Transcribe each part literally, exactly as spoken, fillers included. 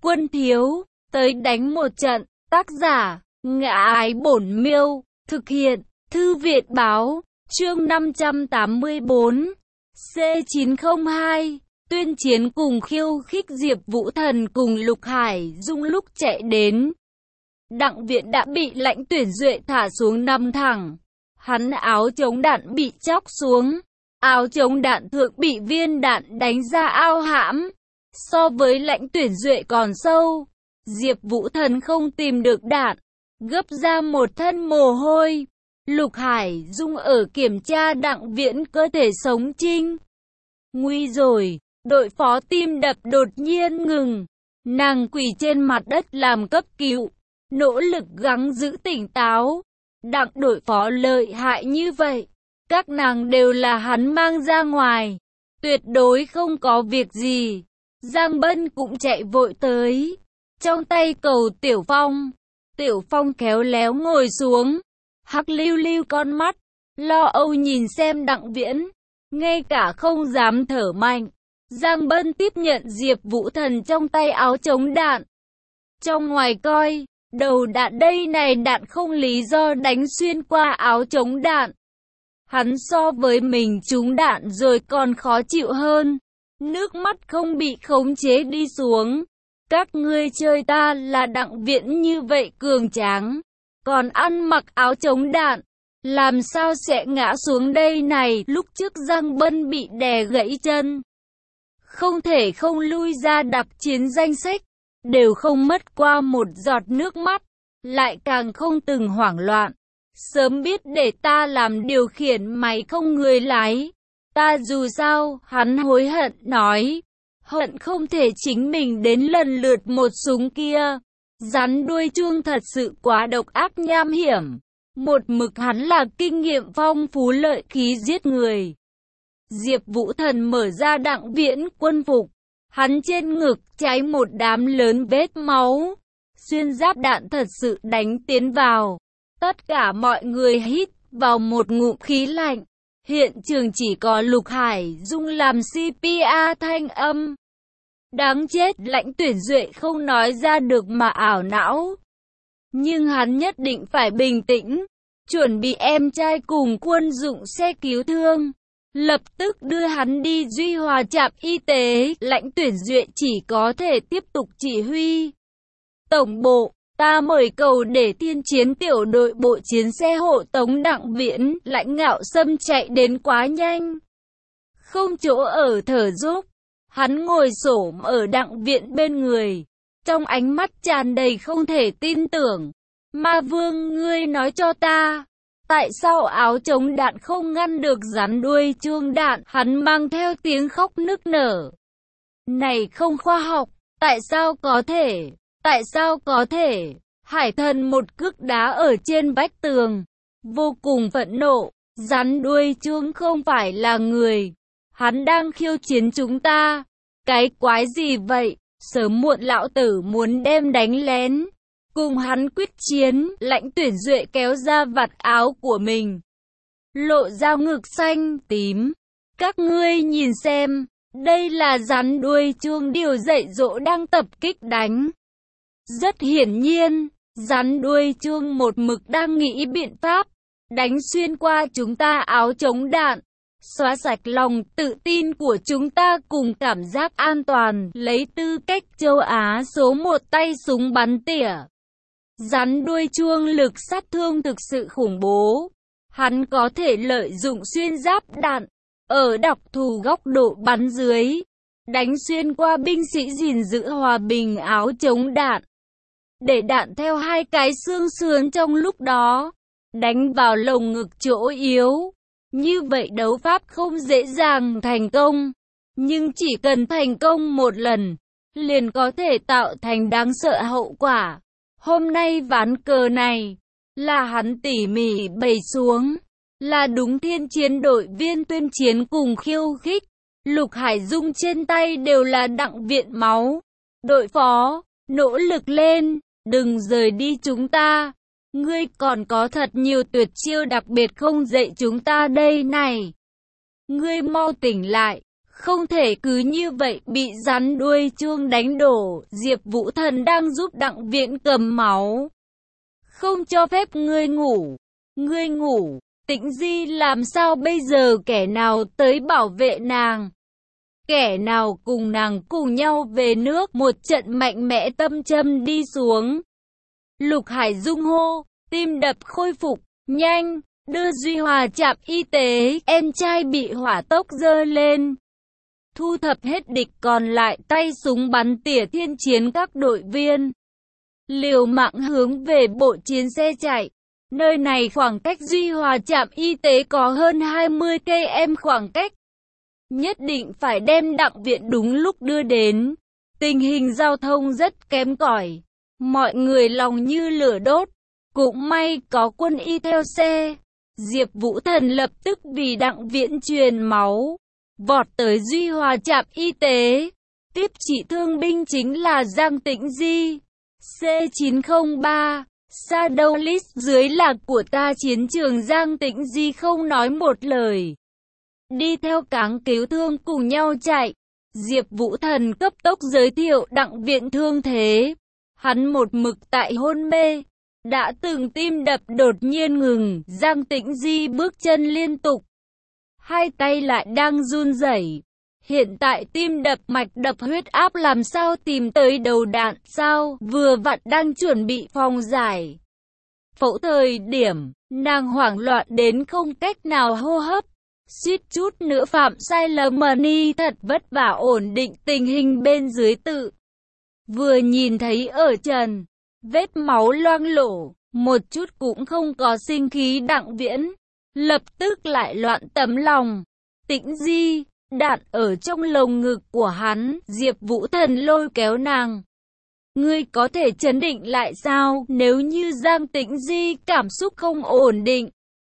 Quân thiếu, tới đánh một trận. Tác giả, Ngã Ái Bổn Miêu. Thực hiện, Thư viện báo. Chương năm trăm tám mươi bốn. C chín không hai. Tuyên chiến cùng khiêu khích. Diệp Vũ Thần cùng Lục Hải Dung lúc chạy đến, Đặng Viễn đã bị Lãnh Tuyển Duệ thả xuống nằm thẳng. Hắn áo chống đạn bị chóc xuống, áo chống đạn thượng bị viên đạn đánh ra ao hãm. So với Lãnh Tuyển Duệ còn sâu. Diệp Vũ Thần không tìm được đạn, gấp ra một thân mồ hôi. Lục Hải Dung ở kiểm tra Đặng Viễn cơ thể sống trinh. Nguy rồi, đội phó tim đập đột nhiên ngừng. Nàng quỳ trên mặt đất làm cấp cứu, nỗ lực gắng giữ tỉnh táo. Đặng đội phó lợi hại như vậy, các nàng đều là hắn mang ra ngoài, tuyệt đối không có việc gì. Giang Bân cũng chạy vội tới, trong tay cầu Tiểu Phong. Tiểu Phong khéo léo ngồi xuống, hắc lưu lưu con mắt, lo âu nhìn xem Đặng Viễn, ngay cả không dám thở mạnh. Giang Bân tiếp nhận Diệp Vũ Thần trong tay áo chống đạn. Trong ngoài coi, đầu đạn đây này đạn không lý do đánh xuyên qua áo chống đạn. Hắn so với mình trúng đạn rồi còn khó chịu hơn. Nước mắt không bị khống chế đi xuống. Các ngươi chơi ta là Đặng Viễn như vậy cường tráng, còn ăn mặc áo chống đạn, làm sao sẽ ngã xuống đây này. Lúc trước Giang Bân bị đè gãy chân, không thể không lui ra đặc chiến danh sách, đều không mất qua một giọt nước mắt, lại càng không từng hoảng loạn. Sớm biết để ta làm điều khiển máy không người lái, ta dù sao, hắn hối hận nói. Hận không thể chính mình đến lần lượt một súng kia. Rắn đuôi chuông thật sự quá độc ác nham hiểm. Một mực hắn là kinh nghiệm phong phú lợi khí giết người. Diệp Vũ Thần mở ra Đặng Viễn quân phục. Hắn trên ngực cháy một đám lớn vết máu. Xuyên giáp đạn thật sự đánh tiến vào. Tất cả mọi người hít vào một ngụm khí lạnh. Hiện trường chỉ có Lục Hải Dung làm xê pê a thanh âm. Đáng chết, Lãnh Tuyển Duệ không nói ra được mà ảo não. Nhưng hắn nhất định phải bình tĩnh, chuẩn bị em trai cùng quân dụng xe cứu thương. Lập tức đưa hắn đi Duy Hòa trạm y tế. Lãnh Tuyển Duệ chỉ có thể tiếp tục chỉ huy. Tổng bộ, ta mời cầu để tiên chiến tiểu đội bộ chiến xe hộ tống Đặng Viễn. Lãnh Ngạo Sâm chạy đến quá nhanh, không chỗ ở thở dốc. Hắn ngồi xổm ở Đặng Viễn bên người, trong ánh mắt tràn đầy không thể tin tưởng. Ma Vương, ngươi nói cho ta, tại sao áo chống đạn không ngăn được rắn đuôi chuông đạn? Hắn mang theo tiếng khóc nức nở. Này không khoa học, tại sao có thể, tại sao có thể? Hải Thần một cước đá ở trên vách tường, vô cùng phẫn nộ. Rắn đuôi chuông không phải là người, hắn đang khiêu chiến chúng ta. Cái quái gì vậy? Sớm muộn lão tử muốn đem đánh lén, cùng hắn quyết chiến. Lãnh Tuyển Duệ kéo ra vạt áo của mình, lộ ra ngực xanh tím. Các ngươi nhìn xem, đây là rắn đuôi chuông điều dạy dỗ đang tập kích đánh. Rất hiển nhiên, rắn đuôi chuông một mực đang nghĩ biện pháp đánh xuyên qua chúng ta áo chống đạn, xóa sạch lòng tự tin của chúng ta cùng cảm giác an toàn. Lấy tư cách châu Á số một tay súng bắn tỉa, rắn đuôi chuông lực sát thương thực sự khủng bố. Hắn có thể lợi dụng xuyên giáp đạn, ở đặc thù góc độ bắn dưới, đánh xuyên qua binh sĩ gìn giữ hòa bình áo chống đạn, để đạn theo hai cái xương sườn trong lúc đó, đánh vào lồng ngực chỗ yếu. Như vậy đấu pháp không dễ dàng thành công, nhưng chỉ cần thành công một lần, liền có thể tạo thành đáng sợ hậu quả. Hôm nay ván cờ này, là hắn tỉ mỉ bày xuống, là đúng thiên chiến đội viên tuyên chiến cùng khiêu khích. Lục Hải Dung trên tay đều là Đặng Viễn máu. Đội phó, nỗ lực lên, đừng rời đi chúng ta. Ngươi còn có thật nhiều tuyệt chiêu đặc biệt không dạy chúng ta đây này. Ngươi mau tỉnh lại, Không thể cứ như vậy bị rắn đuôi chuông đánh đổ. Diệp Vũ Thần đang giúp Đặng Viễn cầm máu. Không cho phép ngươi ngủ. Ngươi ngủ. Tĩnh Di làm sao bây giờ, kẻ nào tới bảo vệ nàng? Kẻ nào cùng nàng cùng nhau về nước? Một trận mạnh mẽ tâm châm đi xuống. Lục Hải Dung hô, tim đập khôi phục, nhanh, đưa Duy Hòa trạm y tế, em trai bị hỏa tốc giơ lên. Thu thập hết địch còn lại, tay súng bắn tỉa thiên chiến các đội viên. Liều mạng hướng về bộ chiến xe chạy. Nơi này khoảng cách Duy Hòa trạm y tế có hơn hai mươi cây số khoảng cách. Nhất định phải đem Đặng Viễn đúng lúc đưa đến. Tình hình giao thông rất kém cỏi. Mọi người lòng như lửa đốt. Cũng may có quân y theo xe. Diệp Vũ Thần lập tức vì Đặng Viễn truyền máu. Vọt tới Duy Hòa trạm y tế. Tiếp trị thương binh chính là Giang Tĩnh Di. C chín không ba. Shadow List dưới lạc của ta chiến trường. Giang Tĩnh Di không nói một lời. Đi theo cáng cứu thương cùng nhau chạy. Diệp Vũ Thần cấp tốc giới thiệu Đặng Viễn thương thế. Hắn một mực tại hôn mê. Đã từng tim đập đột nhiên ngừng. Giang Tĩnh Di bước chân liên tục. Hai tay lại đang run rẩy. Hiện tại tim đập, mạch đập, huyết áp làm sao tìm tới đầu đạn sao? Vừa vặn đang chuẩn bị phòng giải phẫu thời điểm, nàng hoảng loạn đến không cách nào hô hấp. Suýt chút nữa phạm sai lầm. Ni thật vất vả ổn định tình hình bên dưới tự. Vừa nhìn thấy ở trần, vết máu loang lổ, một chút cũng không có sinh khí. Đặng Viễn lập tức lại loạn tấm lòng. Tĩnh Di, đạn ở trong lồng ngực của hắn. Diệp Vũ Thần lôi kéo nàng. Ngươi có thể trấn định lại sao? Nếu như Giang Tĩnh Di cảm xúc không ổn định,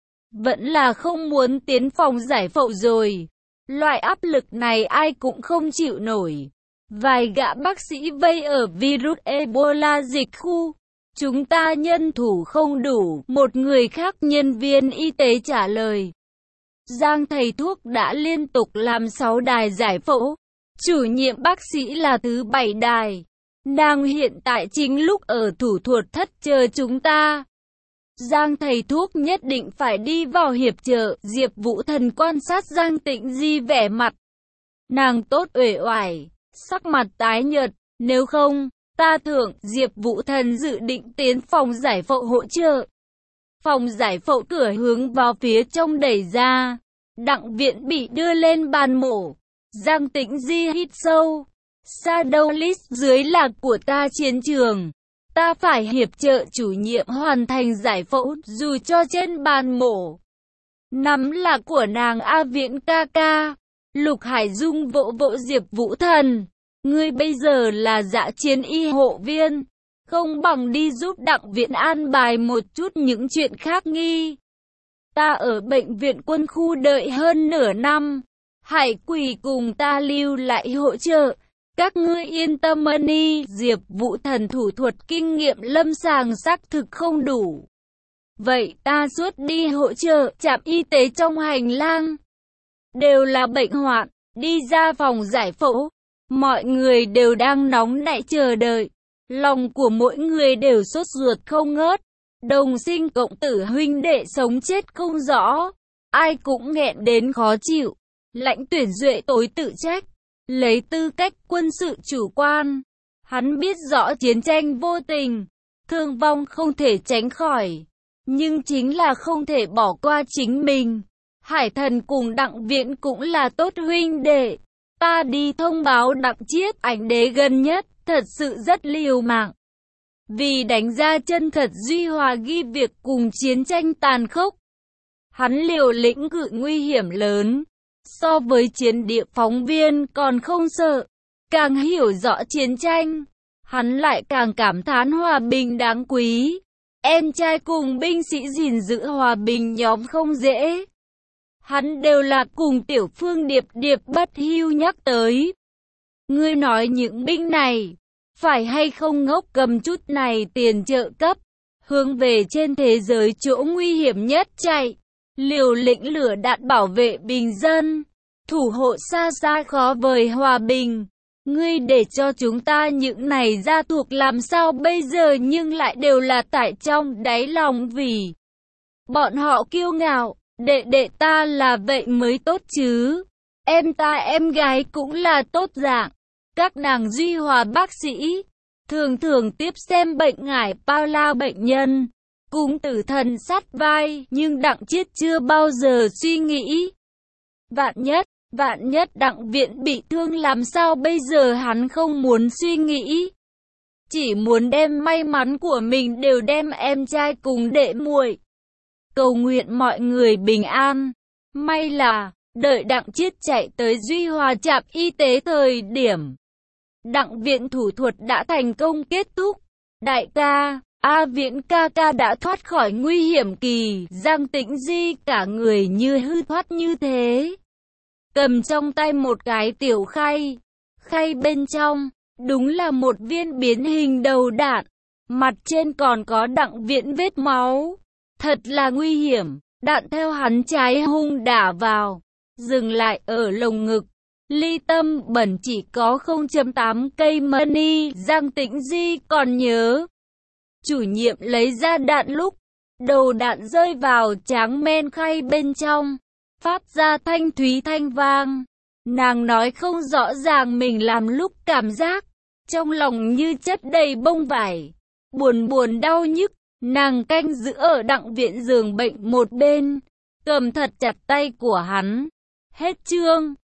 vẫn là không muốn tiến phòng giải phẫu rồi. Loại áp lực này ai cũng không chịu nổi. Vài gã bác sĩ vây ở virus Ebola dịch khu. Chúng ta nhân thủ không đủ. Một người khác nhân viên y tế trả lời. Giang thầy thuốc đã liên tục làm sáu đài giải phẫu. Chủ nhiệm bác sĩ là thứ bảy đài. Nàng hiện tại chính lúc ở thủ thuật thất chờ chúng ta. Giang thầy thuốc nhất định phải đi vào hiệp trợ. Diệp Vũ Thần quan sát Giang Tĩnh Di vẻ mặt. Nàng tốt uể oải, sắc mặt tái nhợt. Nếu không, ta thưởng. Diệp Vũ Thần dự định tiến phòng giải phẫu hỗ trợ. Phòng giải phẫu cửa hướng vào phía trong đẩy ra. Đặng Viễn bị đưa lên bàn mổ. Giang Tĩnh Di hít sâu. Shadow List dưới lạc của ta chiến trường. Ta phải hiệp trợ chủ nhiệm hoàn thành giải phẫu dù cho trên bàn mổ. Nắm lạc của nàng. A Viễn ca ca. Lục Hải Dung vỗ vỗ Diệp Vũ Thần. Ngươi bây giờ là dã chiến y hộ viên. Không bằng đi giúp Đặng Viễn an bài một chút những chuyện khác nghi. Ta ở bệnh viện quân khu đợi hơn nửa năm. Hải Quỷ cùng ta lưu lại hỗ trợ. Các ngươi yên tâm. Ni Diệp Vũ Thần thủ thuật kinh nghiệm lâm sàng xác thực không đủ. Vậy ta suốt đi hỗ trợ. Trạm y tế trong hành lang đều là bệnh hoạn. Đi ra phòng giải phẫu. Mọi người đều đang nóng nảy chờ đợi. Lòng của mỗi người đều sốt ruột không ngớt. Đồng sinh cộng tử huynh đệ sống chết không rõ. Ai cũng nghẹn đến khó chịu. Lãnh Tuyển Duệ tối tự trách. Lấy tư cách quân sự chủ quan. Hắn biết rõ chiến tranh vô tình. Thương vong không thể tránh khỏi. Nhưng chính là không thể bỏ qua chính mình. Hải Thần cùng Đặng Viễn cũng là tốt huynh đệ. Ta đi thông báo Đặng Chiết ảnh đế gần nhất. Thật sự rất liều mạng. Vì đánh ra chân thật Duy Hòa ghi việc cùng chiến tranh tàn khốc. Hắn liều lĩnh cự nguy hiểm lớn. So với chiến địa phóng viên còn không sợ. Càng hiểu rõ chiến tranh, hắn lại càng cảm thán hòa bình đáng quý. Em trai cùng binh sĩ gìn giữ hòa bình nhóm không dễ. Hắn đều là cùng Tiểu Phương Điệp Điệp bất hưu nhắc tới. Ngươi nói những binh này, phải hay không ngốc cầm chút này tiền trợ cấp, hướng về trên thế giới chỗ nguy hiểm nhất chạy, liều lĩnh lửa đạn bảo vệ bình dân. thủ hộ xa xa khó vời hòa bình. Ngươi để cho chúng ta những này gia thuộc làm sao bây giờ, nhưng lại đều là tại trong đáy lòng vì bọn họ kiêu ngạo, đệ đệ ta là vậy mới tốt chứ. Em ta em gái cũng là tốt dạng. Các nàng Duy Hòa bác sĩ, thường thường tiếp xem bệnh ngải bao la bệnh nhân, cùng tử thần sát vai, nhưng Đặng Chiết chưa bao giờ suy nghĩ. Vạn nhất, vạn nhất Đặng Viện bị thương làm sao bây giờ, hắn không muốn suy nghĩ. Chỉ muốn đem may mắn của mình đều đem em trai cùng đệ muội. Cầu nguyện mọi người bình an. May là, đợi Đặng Chiết chạy tới Duy Hòa trạm y tế thời điểm Đặng Viện thủ thuật đã thành công kết thúc. Đại ca, A Viễn ca ca đã thoát khỏi nguy hiểm kỳ. Giang Tĩnh Di cả người như hư thoát như thế, cầm trong tay một cái tiểu khay. Khay bên trong, đúng là một viên biến hình đầu đạn. Mặt trên còn có Đặng Viễn vết máu. Thật là nguy hiểm. Đạn theo hắn trái hung đả vào, dừng lại ở lồng ngực. Ly tâm bẩn chỉ có không phẩy tám cây money. Giang Tĩnh Di còn nhớ, chủ nhiệm lấy ra đạn lúc đầu đạn rơi vào tráng men khay bên trong, phát ra thanh thúy thanh vang. Nàng nói không rõ ràng mình làm lúc cảm giác trong lòng như chất đầy bông vải, buồn buồn đau nhức. Nàng canh giữ ở Đặng Viện giường bệnh một bên, cầm thật chặt tay của hắn. Hết chương.